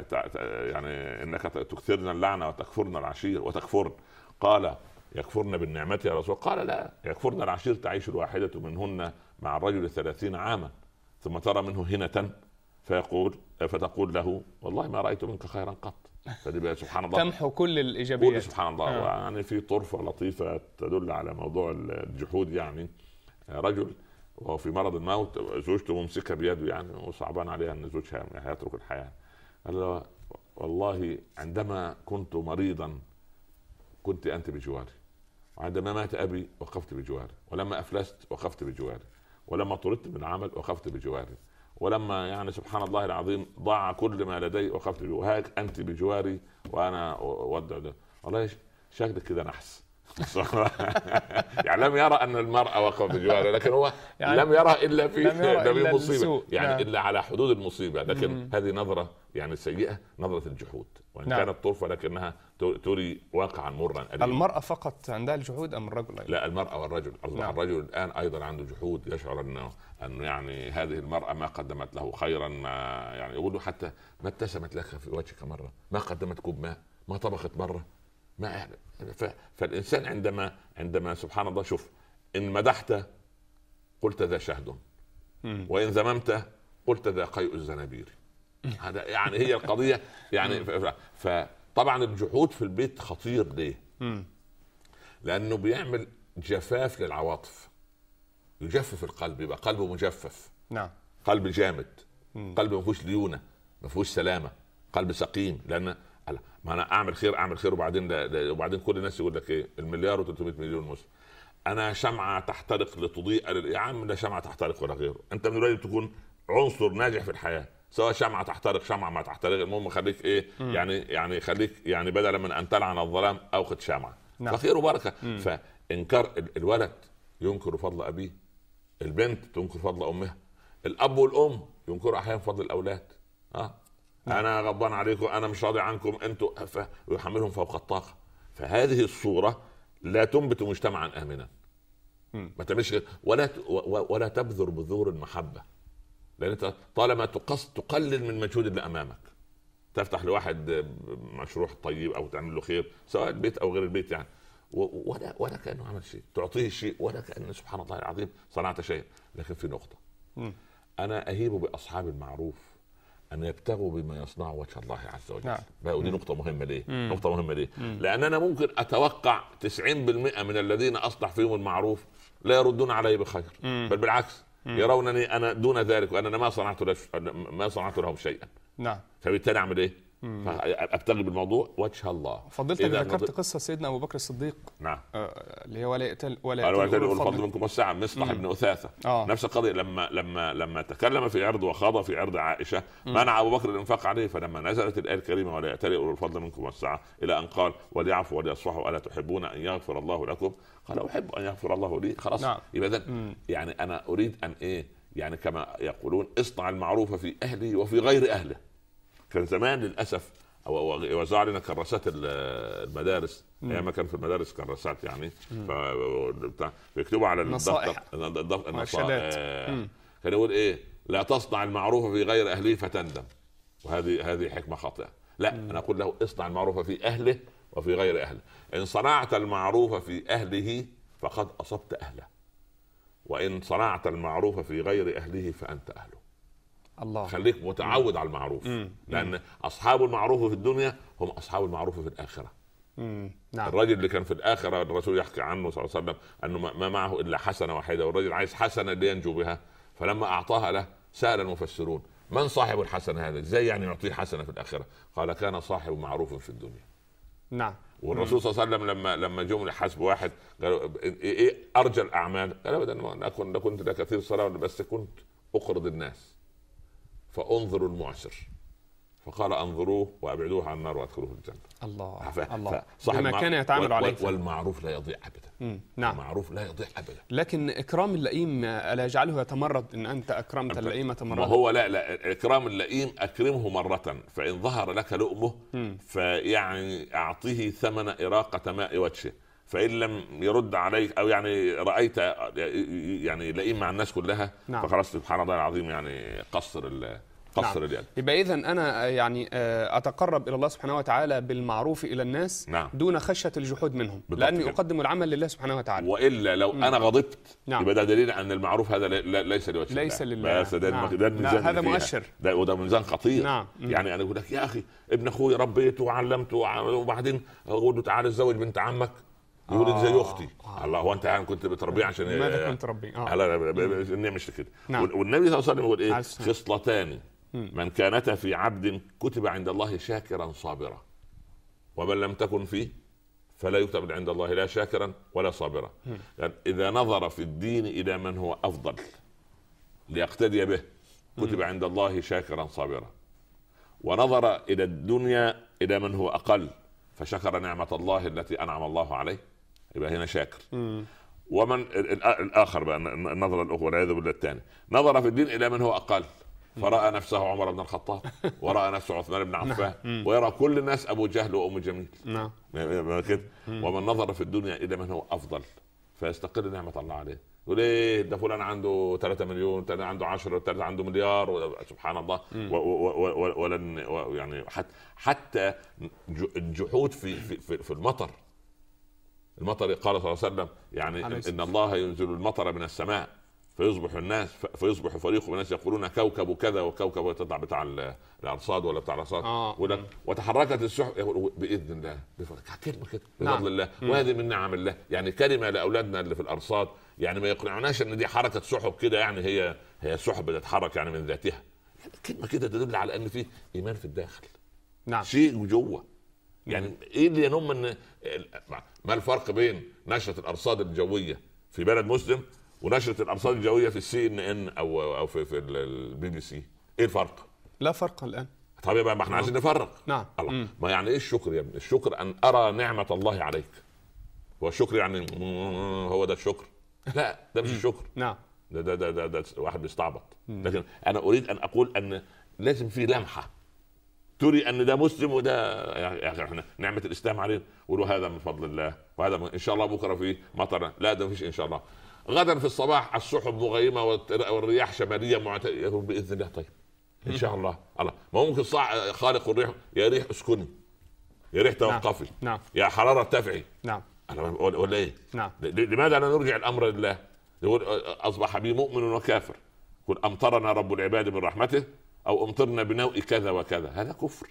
يعني إنك تكثرن اللعنة وتكفرن العشير وتكفرن. قال يكفرن بالنعمة يا رسول؟ قال لا، يكفرن العشير تعيش الواحدة منهن مع الرجل ثلاثين عاما ثم ترى منه هنة فيقول فتقول له والله ما رأيت منك خيرا قط. فدي سبحان الله تمحو كل الإيجابيات. سبحان الله. آه. يعني في طرفة لطيفة تدل على موضوع الجحود. يعني رجل وهو في مرض الموت زوجته ممسكة بيده يعني وصعبان عليها أن زوجها يترك الحياة. قال له والله عندما كنت مريضا كنت أنت بجواري وعندما مات ابي وقفت بجواره، ولما افلست وقفت بجواره، ولما طردت من العمل وقفت بجواره، ولما يعني سبحان الله العظيم ضاع كل ما لدي وقفت بجواره، وهاك انت بجواري وانا اودع ده. والله شكلك كده نحس. يعني لم يرى ان المرأة وقف بجواره، لكن هو يعني لم يرى الا في إلا مصيبة، يعني نعم. الا على حدود المصيبة. لكن مم. هذه نظرة يعني سيئة، نظرة الجحود، وان نعم. كانت طرفة لكنها تري واقعا مرا أليما. المرأة فقط عندها الجحود ام الرجل أيضا؟ لا، المرأة والرجل. نعم. الرجل الان ايضا عنده جحود، يشعر انه انه يعني هذه المرأة ما قدمت له خيرا، ما يعني يقول له حتى ما ابتسمت لك في وجهك مرة، ما قدمت كوب ماء، ما طبخت مرة، ما يعني. فالإنسان عندما عندما سبحان الله، شوف، إن مدحت قلت ذا شهد، وإن ذممت قلت ذا قيء الزنابير. هذا يعني هي القضية يعني. فطبعا الجحود في البيت خطير. ليه؟ لأنه بيعمل جفاف للعواطف، يجفف القلب، يبقى قلبه مجفف. نعم. قلب جامد، قلب ما فيهوش ليونة، ما فيهوش سلامة، قلب سقيم. لأن ما انا اعمل خير اعمل خير وبعدين ده ده وبعدين كل الناس يقول لك ايه؟ المليار وثلاثمائة مليون مسلم، انا شمعه تحترق لتضيء. يا عم لا شمعه تحترق ولا غيره، انت من الواجب تكون عنصر ناجح في الحياه، سواء شمعه تحترق شمعه ما تحترق، المهم خليك ايه م. يعني يعني خليك يعني بدلا من ان تلعن الظلام اوقد شمعه. نعم. فخير وبركه. م. فانكار الولد ينكر فضل ابيه، البنت تنكر فضل امها، الاب والام ينكروا احيانا فضل الاولاد. اه انا غضبان عليكم، انا مش راضي عنكم، انتوا، ويحملهم فوق الطاقه. فهذه الصوره لا تنبت مجتمعا امنا. ما تعملش ولا ولا تبذر بذور المحبه، لان انت طالما تقص تقلل من مجهود اللي امامك، تفتح لواحد مشروع طيب او تعمل له خير، سواء البيت او غير البيت يعني، ولا ولا كانه عمل شيء، تعطيه شيء ولا كان سبحان الله العظيم صنعت شيء. لكن في نقطه م. انا اهيب باصحاب المعروف أن يبتغوا بما يصنع وجه الله عز وجل. نعم. ودي نقطة مهمة. ليه؟ مم. نقطة مهمة ليه؟ مم. لأن أنا ممكن أتوقع تسعين بالمئة من الذين أصلح فيهم المعروف لا يردون علي بخير، مم. بل بالعكس مم. يرونني أنا دون ذلك، وأنا ما صنعت ما صنعت لهم شيئا. نعم. فبالتالي أعمل إيه؟ ابتغي بالموضوع وجه الله. فضلت ذكرت نض... قصه سيدنا ابو بكر الصديق. نعم. آه اللي هو ولا يأتل ولا يأتل الفضل منكم والسعه، مصطح بن اثاثه. آه. نفس القضيه، لما لما لما تكلم في عرض وخاض في عرض عائشه منع ابو بكر الانفاق عليه، فلما نزلت الايه الكريمه ولا يأتل اولو الفضل منكم والسعه الى ان قال وليعفوا وليصفحوا الا تحبون ان يغفر الله لكم، قال احب ان يغفر الله لي. خلاص. نعم. يبقى يعني انا اريد ان ايه يعني كما يقولون اصنع المعروف في اهله وفي غير اهله. كان زمان للاسف وزع علينا كراسات المدارس، ايام ما كان في المدارس كراسات يعني، فيكتبوا على الدفتر النصائح، كان يقول ايه؟ لا تصنع المعروف في غير اهله فتندم. وهذه هذه حكمه خاطئه. لا، مم. انا اقول له اصنع المعروف في اهله وفي غير اهله. ان صنعت المعروف في اهله فقد اصبت اهله، وان صنعت المعروف في غير اهله فانت اهله. الله. خليك متعود مم. على المعروف. مم. لأن أصحاب المعروف في الدنيا هم أصحاب المعروف في الآخرة. مم. نعم. الرجل اللي كان في الآخرة الرسول يحكي عنه صلى الله عليه وسلم أنه ما معه إلا حسنة واحدة، والرجل عايز حسنة لينجو بها، فلما أعطاها له سأل المفسرون من صاحب الحسنة هذا؟ إزاي يعني يعطيه حسنة في الآخرة؟ قال كان صاحب معروف في الدنيا. نعم. والرسول صلى الله عليه وسلم لما لما جم لحسب واحد قالوا إيه أرجى الأعمال؟ قال أبدا، أكون كنت لا كثير صلاة بس كنت أقرض الناس فانظروا المعسر، فقال انظروه وابعدوه عن النار وادخلوه الجنه. الله. ف... الله. بما كان يتعامل عليه. والمعروف لا يضيع ابدا. نعم. المعروف لا يضيع ابدا. لكن اكرام اللئيم الا يجعله يتمرد؟ ان انت اكرمت اللئيم تمرد. ما هو لا لا اكرام اللئيم اكرمه مره، فان ظهر لك لؤمه فيعني اعطيه ثمن اراقه ماء وجهه، فإن لم يرد عليك أو يعني رأيت يعني لئيم مع الناس كلها. نعم. فخلاص سبحان الله العظيم يعني قصر ال قصر نعم. اليد. يبقى إذن أنا يعني أتقرب إلى الله سبحانه وتعالى بالمعروف إلى الناس. نعم. دون خشية الجحود منهم، لأني أقدم العمل لله سبحانه وتعالى. وإلا لو م. أنا غضبت. نعم. يبقى ده دليل أن المعروف هذا ليس لوجه الله. ليس لله. بس ده نعم. ده نعم. هذا مؤشر. ده وده ميزان خطير. نعم. يعني أنا أقول لك يا أخي ابن أخوي ربيته وعلمته وبعدين أقول له تعال اتزوج بنت عمك، يقول لي زي اختي. آه. الله، هو انت يعني كنت بتربيه عشان ماذا كنت تربيه؟ اه لا لا مش كده. نعم. والنبي صلى الله عليه وسلم يقول ايه؟ خصلتان من كانتا في عبد كتب عند الله شاكرا صابرا، ومن لم تكن فيه فلا يكتب عند الله لا شاكرا ولا صابرا. يعني إذا نظر في الدين إلى من هو أفضل ليقتدي به كتب عند الله شاكرا صابرا، ونظر إلى الدنيا إلى من هو أقل فشكر نعمة الله التي أنعم الله عليه يبقى هنا شاكر. ومن الآخر بقى النظرة الأخرى والعياذ بالله الثاني نظر في الدين إلى من هو أقل فرأى نفسه عمر بن الخطاب ورأى نفسه عثمان بن عفان ويرى كل الناس أبو جهل وأم جميل كده. ومن نظر في الدنيا إلى من هو أفضل فيستقر نعمة الله عليه. يقول ايه ده فلان عنده ثلاثة مليون، ثاني عنده عشرة، ثالث عنده مليار، سبحان الله. ولن يعني حتى الجحود في في في المطر. المطر قال صلى الله عليه وسلم يعني ان الله ينزل المطر من السماء فيصبح الناس فيصبح فريق من الناس يقولون كوكب كذا وكوكب وتطلع بتاع الارصاد ولا بتاع الارصاد آه. وتحركت السحب باذن الله كلمه كده بفضل الله. وهذه من نعم الله. يعني كلمه لاولادنا اللي في الارصاد يعني ما يقنعناش ان دي حركه سحب كده يعني هي هي سحب بتتحرك يعني من ذاتها. يعني كلمه كده تدل على ان في ايمان في الداخل. نعم. شيء جوه. يعني ايه اللي ينم ان ما الفرق بين نشره الارصاد الجويه في بلد مسلم ونشره الارصاد الجويه في السي ان ان او او في في البي بي سي؟ ايه الفرق؟ لا فرق الان. طب يبقى ما احنا عايزين نفرق. نعم. الله مم. ما يعني ايه الشكر يا ابني؟ الشكر ان ارى نعمه الله عليك. هو الشكر يعني هو ده الشكر؟ لا ده مش الشكر. نعم. ده ده ده, ده, ده واحد بيستعبط. لكن انا اريد ان اقول ان لازم في لمحه تري ان ده مسلم وده يعني احنا نعمه الاسلام علينا. قولوا هذا من فضل الله وهذا ان شاء الله بكره في مطر. لا ده مفيش ان شاء الله. غدا في الصباح السحب مغيمه والرياح شماليه معتدله باذن الله. طيب ان شاء الله. الله ما ممكن صاع خالق الريح يا ريح اسكني يا ريح توقفي. نعم. يا حراره ارتفعي. نعم. ولا ايه؟ نعم. لماذا لا نرجع الامر لله؟ يقول اصبح بي مؤمن وكافر. يقول امطرنا رب العباد من رحمته او امطرنا بنوء كذا وكذا. هذا كفر.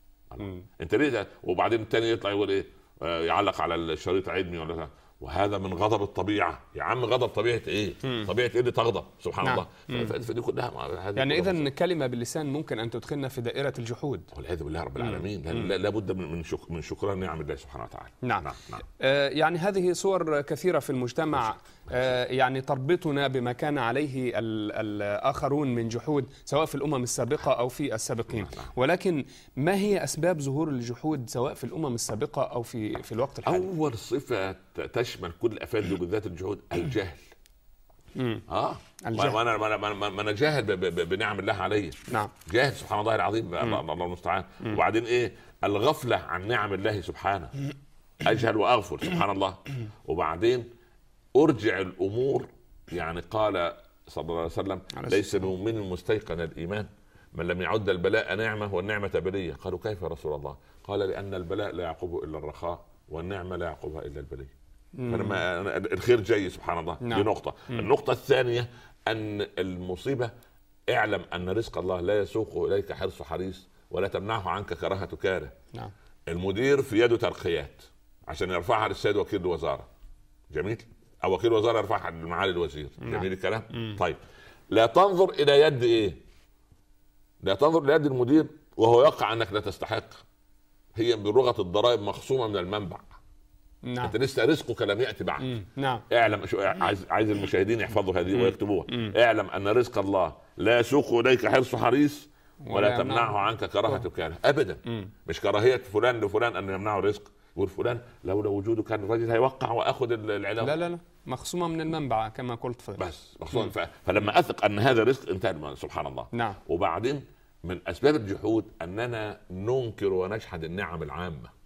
انت ليه ده؟ وبعدين الثاني يطلع يقول ايه؟ يعلق على الشريط عدمي ولا وهذا من غضب الطبيعه. يا عم غضب طبيعه ايه؟ مم. طبيعه ايه اللي تغضب؟ سبحان نعم. الله. فدي كلها يعني اذا كلمه باللسان ممكن ان تدخلنا في دائره الجحود والعياذ بالله رب العالمين. لا, لا بد من شك من شكران نعم الله سبحانه وتعالى. نعم, نعم. نعم. آه يعني هذه صور كثيره في المجتمع آه يعني تربطنا بما كان عليه الاخرون من جحود سواء في الامم السابقه او في السابقين. نعم. ولكن ما هي اسباب ظهور الجحود سواء في الامم السابقه او في في الوقت الحالي؟ اول صفه تشمل كل الافات بالذات الجحود الجهل. امم اه الجهل. وانا ما انا جاهل بنعم الله علي. نعم. جاهل سبحان الله العظيم. الله المستعان. وبعدين ايه؟ الغفله عن نعم الله سبحانه. اجهل واغفل سبحان الله. وبعدين ارجع الامور. يعني قال صلى الله عليه وسلم ليس من مستيقن الايمان من لم يعد البلاء نعمه والنعمه بليه. قالوا كيف يا رسول الله؟ قال لان البلاء لا يعقبه الا الرخاء والنعمه لا يعقبها الا البليه. فلما الخير جاي سبحان الله. نعم. دي نقطة. مم. النقطة الثانية أن المصيبة اعلم أن رزق الله لا يسوق إليك حرص حريص ولا تمنعه عنك كراهة كاره. نعم. المدير في يده ترقيات عشان يرفعها للسيد وكيل الوزارة. جميل. أو وكيل الوزارة يرفعها لمعالي الوزير. نعم. جميل الكلام. مم. طيب لا تنظر إلى يد إيه؟ لا تنظر إلى يد المدير وهو يقع أنك لا تستحق. هي بلغة الضرائب مخصومة من المنبع. نعم. انت لسه رزقك لم ياتي بعد. نعم. اعلم شو عايز عايز المشاهدين يحفظوا هذه ويكتبوها. اعلم ان رزق الله لا يسوق اليك حرص حريص ولا, ولا تمنعه عنك كراهه كاره ابدا. مم. مش كراهيه فلان لفلان ان يمنعه رزق. يقول فلان لولا وجوده كان الرجل هيوقع واخذ العلاوه. لا لا لا مخصومه من المنبع كما قلت فيه. بس مخصومه. ف... فلما اثق ان هذا رزق انتهى سبحان الله. نعم. وبعدين من اسباب الجحود اننا ننكر ونجحد النعم العامه.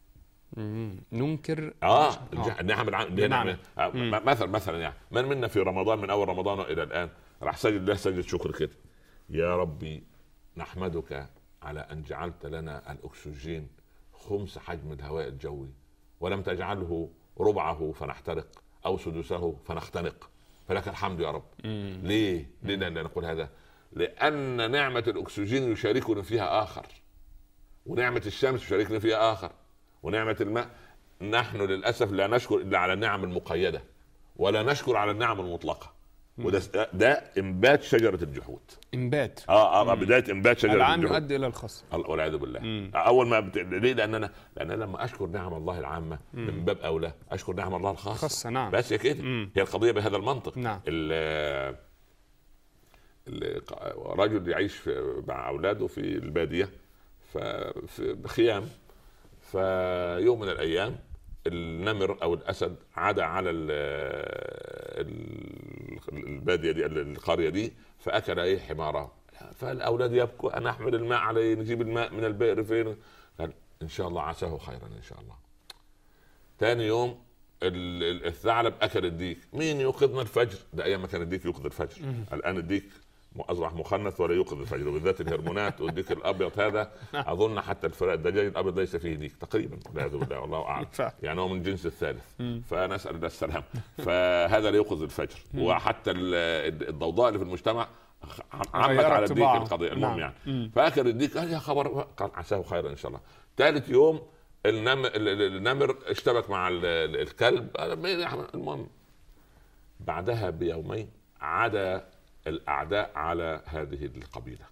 مم. ننكر اه النعم العامه. نعم. مثلا مثلا يعني من منا في رمضان من اول رمضان الى الان راح سجد الله سجد شكر كده. يا ربي نحمدك على ان جعلت لنا الاكسجين خمس حجم الهواء الجوي ولم تجعله ربعه فنحترق او سدسه فنختنق فلك الحمد يا رب. مم. ليه؟ ليه نقول هذا؟ لان نعمه الاكسجين يشاركنا فيها اخر ونعمه الشمس يشاركنا فيها اخر ونعمة الماء. نحن للأسف لا نشكر إلا على النعم المقيدة ولا نشكر على النعم المطلقة. وده ده انبات شجره الجحود. انبات اه اه بدايه انبات شجره العام الجحود. يؤدي الى الخصم والعياذ بالله. مم. اول ما بت... ليه؟ لان انا لان أنا لما اشكر نعم الله العامه مم. من باب اولى اشكر نعم الله الخاصه. خاصة نعم. بس كده هي القضيه بهذا المنطق. نعم. ال... ال... رجل يعيش في... مع اولاده في الباديه في خيام، فيوم من الايام النمر او الاسد عدا على الباديه دي القريه دي فاكل ايه حماره. فالاولاد يبكوا انا احمل الماء عليه، نجيب الماء من البئر فين؟ قال ان شاء الله عساه خيرا ان شاء الله. ثاني يوم الثعلب اكل الديك، مين يوقظنا الفجر؟ ده ايام ما كان الديك يوقظ الفجر. الان الديك اصبح مخنث ولا يوقظ الفجر، وبالذات الهرمونات والديك الابيض هذا اظن حتى الفراء الدجاج الابيض ليس فيه ديك تقريبا والعياذ بالله والله اعلم، يعني هو من الجنس الثالث. فنسال الله السلام. فهذا لا يوقظ الفجر، وحتى الضوضاء اللي في المجتمع عمت على الديك القضيه. المهم يعني فاكل الديك قال يا خبر، قال عساه خيرا ان شاء الله. ثالث يوم النمر, النمر اشتبك مع الكلب. المهم بعدها بيومين عدا الأعداء على هذه القبيلة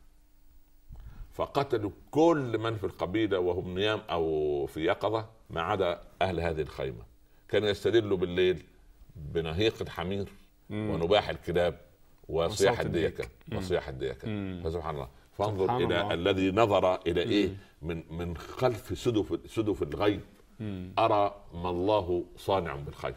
فقتلوا كل من في القبيلة وهم نيام أو في يقظة ما عدا أهل هذه الخيمة. كانوا يستدلوا بالليل بنهيق الحمير ونباح الكلاب وصياح الديكة وصياح الديكة. فسبحان الله، فانظر سبحان إلى الله. الذي نظر إلى إيه من من خلف سدف سدف الغيب أرى ما الله صانع بالخير.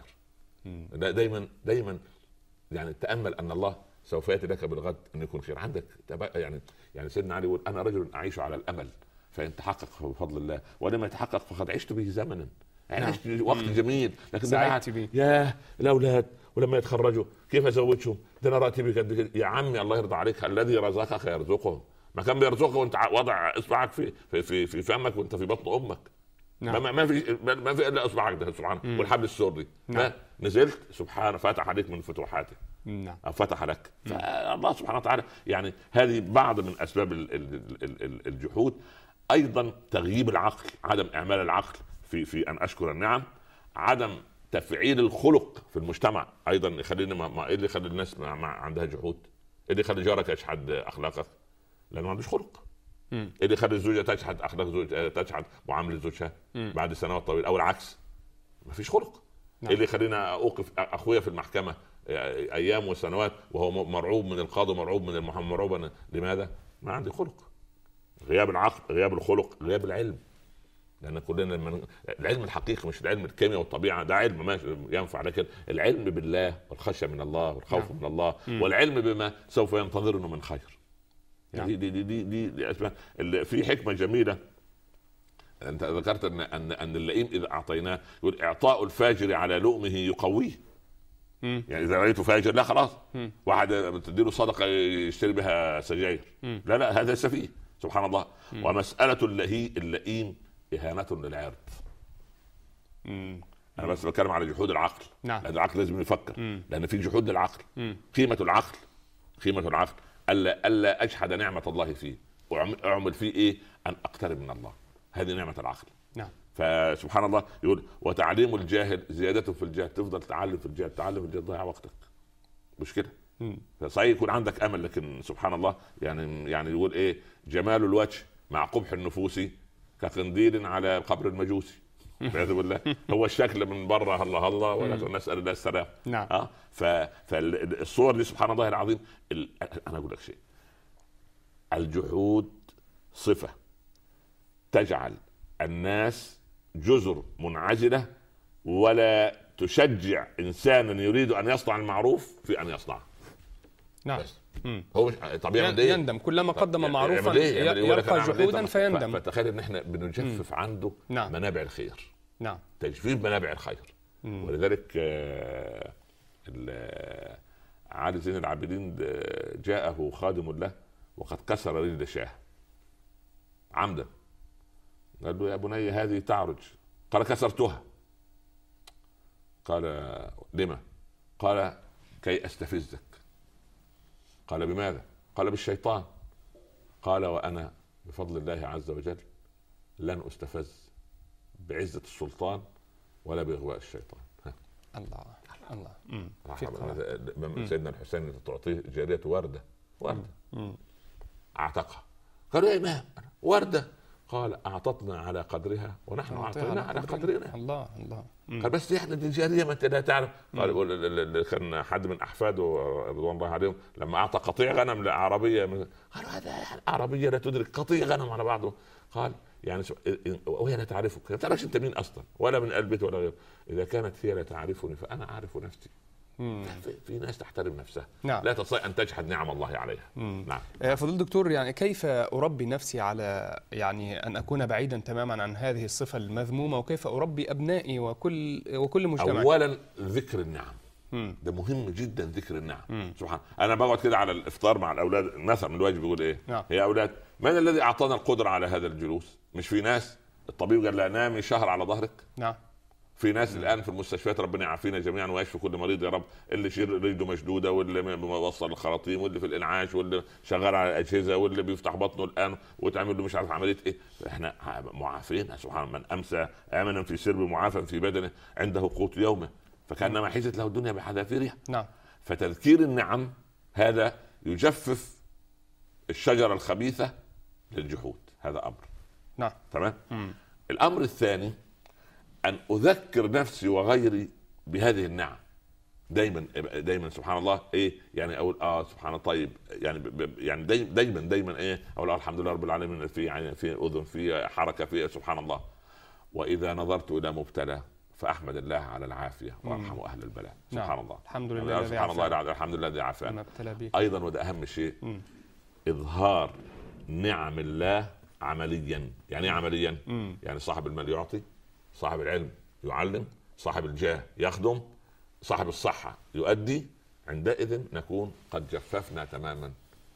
دايما دايما يعني تأمل أن الله سوف ياتي لك بالغد ان يكون خير عندك. يعني يعني سيدنا علي يقول انا رجل اعيش على الامل فان تحقق بفضل الله ولما يتحقق فقد عشت به زمنا. يعني عشت وقت جميل لكن سعدت به. يا الاولاد ولما يتخرجوا كيف ازوجهم؟ ده انا راتبي قد يا عمي الله يرضى عليك، الذي رزقك يرزقهم. ما كان بيرزقك وانت وضع اصبعك في في في, في فمك وانت في بطن امك. نعم. ما ما في ما في الا اصبعك ده سبحان والحبل السري. نعم. نزلت سبحانه فتح عليك من فتوحاته. نعم. فتح لك. فالله سبحانه وتعالى يعني هذه بعض من اسباب الجحود. ايضا تغييب العقل، عدم اعمال العقل في في ان اشكر النعم، عدم تفعيل الخلق في المجتمع ايضا يخلينا ما ايه اللي يخلي الناس ما عندها جحود؟ ايه اللي يخلي جارك يشحد اخلاقك؟ لانه ما عندوش خلق. ايه اللي يخلي الزوجه تشحد اخلاق زوجها، تشحد معامله زوجها بعد سنوات طويله، او العكس ما فيش خلق. نعم. ايه اللي يخلينا اوقف اخويا في المحكمه ايام وسنوات وهو مرعوب من القاضي، مرعوب من المحامي، مرعوب؟ لماذا؟ ما عندي خلق. غياب العقل، غياب الخلق، غياب العلم. لان كلنا من العلم الحقيقي مش العلم الكيمياء والطبيعه، ده علم ماشي ينفع، لكن العلم بالله والخشيه من الله والخوف نعم. من الله م. والعلم بما سوف ينتظرنا من خير. يعني نعم. دي دي دي دي, دي اسمها في حكمه جميله. انت ذكرت ان ان ان اللئيم اذا اعطيناه يقول اعطاء الفاجر على لؤمه يقويه. يعني اذا رايته فاجر لا خلاص مم. واحد بتديله صدقه يشتري بها سجاير، لا لا هذا سفيه سبحان الله. مم. ومساله اللهي اللئيم اهانه للعرض. مم. انا بس بتكلم على جحود العقل. نعم. لان العقل لازم يفكر. مم. لان في جحود للعقل. مم. قيمه العقل قيمه العقل الا الا اجحد نعمه الله فيه واعمل فيه ايه؟ ان اقترب من الله. هذه نعمه العقل. نعم. فسبحان الله يقول وتعليم الجاهل زيادته في الجهل. تفضل تتعلم في الجهل تعلم في الجهل تضيع وقتك، مش كده؟ فصحيح يكون عندك امل، لكن سبحان الله يعني يعني يقول ايه؟ جمال الوجه مع قبح النفوس كقنديل على قبر المجوسي. والعياذ بالله. هو الشكل من بره الله الله ولكن نسال الله السلام. نعم. اه فالصور دي سبحان الله العظيم. ال... انا اقول لك شيء، الجحود صفه تجعل الناس جزر منعزله ولا تشجع انسانا يريد ان يصنع المعروف في ان يصنعه. نعم. هو طبيعي يندم كلما قدم معروفا يلقى جحودا فيندم. فتخيل ان احنا بنجفف مم. عنده نعم. منابع الخير. نعم. تجفيف منابع الخير. مم. ولذلك آه علي زين العابدين جاءه خادم له وقد كسر رجل شاه عمدا. قال له يا بني هذه تعرج. قال كسرتها. قال لما؟ قال كي استفزك. قال بماذا؟ قال بالشيطان. قال وانا بفضل الله عز وجل لن استفز بعزة السلطان ولا باغواء الشيطان. الله الله. امم سيدنا الحسين تعطيه جاريه ورده ورده اعتقها. قالوا يا امام ورده، قال اعطتنا على قدرها ونحن اعطينا على قدرنا. الله الله. قال بس احنا دي جاريه ما انت لا تعرف. قال كان حد من احفاده رضوان الله عليهم لما اعطى قطيع غنم لاعرابيه، قالوا هذا اعرابيه لا تدرك قطيع غنم على بعضه. قال يعني وهي لا تعرفك، ما تعرفش انت مين اصلا ولا من البيت ولا غيره. اذا كانت هي لا تعرفني فانا اعرف نفسي. في, في ناس تحترم نفسها. نعم. لا تستطيع ان تجحد نعم الله عليها. مم. نعم. فضيلة الدكتور، يعني كيف اربي نفسي على يعني ان اكون بعيدا تماما عن هذه الصفه المذمومه، وكيف اربي ابنائي وكل وكل مجتمع؟ اولا ذكر النعم. مم. ده مهم جدا، ذكر النعم. مم. سبحان انا بقعد كده على الافطار مع الاولاد، مثلا من الواجب يقول ايه؟ نعم. يا اولاد من الذي اعطانا القدره على هذا الجلوس؟ مش في ناس الطبيب قال لها نامي شهر على ظهرك؟ نعم. في ناس الان في المستشفيات ربنا يعافينا جميعا ويشفي كل مريض يا رب، اللي شير رجله مشدوده واللي موصل الخراطيم واللي في الانعاش واللي شغال على الاجهزه واللي بيفتح بطنه الان وتعمل له مش عارف عمليه ايه. احنا معافين سبحان من امسى امنا في سرب معافى في بدنه عنده قوت يومه فكانما حيزت له الدنيا بحذافيرها. نعم. فتذكير النعم هذا يجفف الشجره الخبيثه للجحود، هذا امر. نعم. تمام. مم. الامر الثاني أن أذكر نفسي وغيري بهذه النعم دايما دايما. سبحان الله إيه يعني أقول آه سبحان الله طيب يعني يعني دايما دايما إيه أقول آه الحمد لله رب العالمين في يعني في أذن في حركة في سبحان الله. وإذا نظرت إلى مبتلى فأحمد الله على العافية وأرحم أهل البلاء. سبحان نعم. الله الحمد لله سبحان الله الحمد لله الذي عافانا. أيضا وده أهم شيء مم. إظهار نعم الله عمليا. يعني عمليا مم. يعني صاحب المال يعطي، صاحب العلم يعلم، صاحب الجاه يخدم، صاحب الصحة يؤدي. عندئذ نكون قد جففنا تماما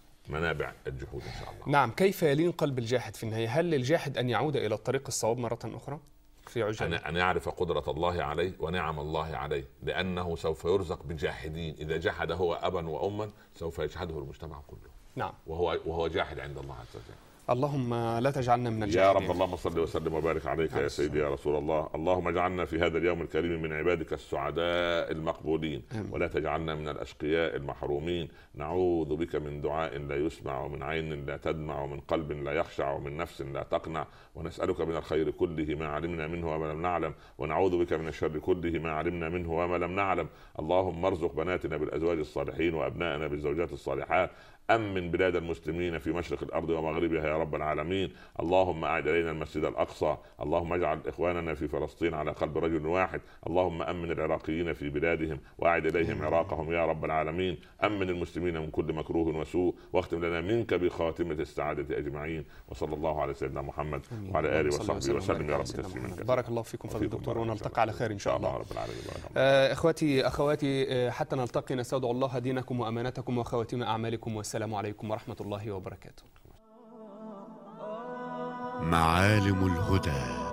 منابع الجحود إن شاء الله. نعم. كيف يلين قلب الجاحد في النهاية؟ هل للجاحد أن يعود إلى الطريق الصواب مرة أخرى في عجالة؟ أن يعرف قدرة الله عليه ونعم الله عليه، لأنه سوف يرزق بجاحدين. إذا جحد هو أبا وأما سوف يجحده المجتمع كله. نعم. وهو وهو جاحد عند الله عز وجل. اللهم لا تجعلنا من الجاحدين يا رب. اللهم صل وسلم وبارك عليك يا سيدي يا رسول الله. اللهم اجعلنا في هذا اليوم الكريم من عبادك السعداء المقبولين أمين. ولا تجعلنا من الأشقياء المحرومين. نعوذ بك من دعاء لا يسمع ومن عين لا تدمع ومن قلب لا يخشع ومن نفس لا تقنع. ونسألك من الخير كله ما علمنا منه وما لم نعلم، ونعوذ بك من الشر كله ما علمنا منه وما لم نعلم. اللهم ارزق بناتنا بالأزواج الصالحين وأبنائنا بالزوجات الصالحات. أمن بلاد المسلمين في مشرق الأرض ومغربها يا رب العالمين. اللهم أعد إلينا المسجد الأقصى. اللهم اجعل إخواننا في فلسطين على قلب رجل واحد. اللهم أمن العراقيين في بلادهم وأعد إليهم عراقهم يا رب العالمين. أمن المسلمين من كل مكروه وسوء، واختم لنا منك بخاتمة السعادة أجمعين. وصلى الله على سيدنا محمد وعلى آله وصحبه وسلم يا رب تسليما كثيرا. بارك الله فيكم فضيلة الدكتور، ونلتقي على خير إن شاء الله. رب العالمين. آه إخوتي أخواتي، حتى نلتقي نستودع الله دينكم وأمانتكم وخواتيم أعمالكم، والسلام عليكم ورحمة الله وبركاته. معالم الهدى.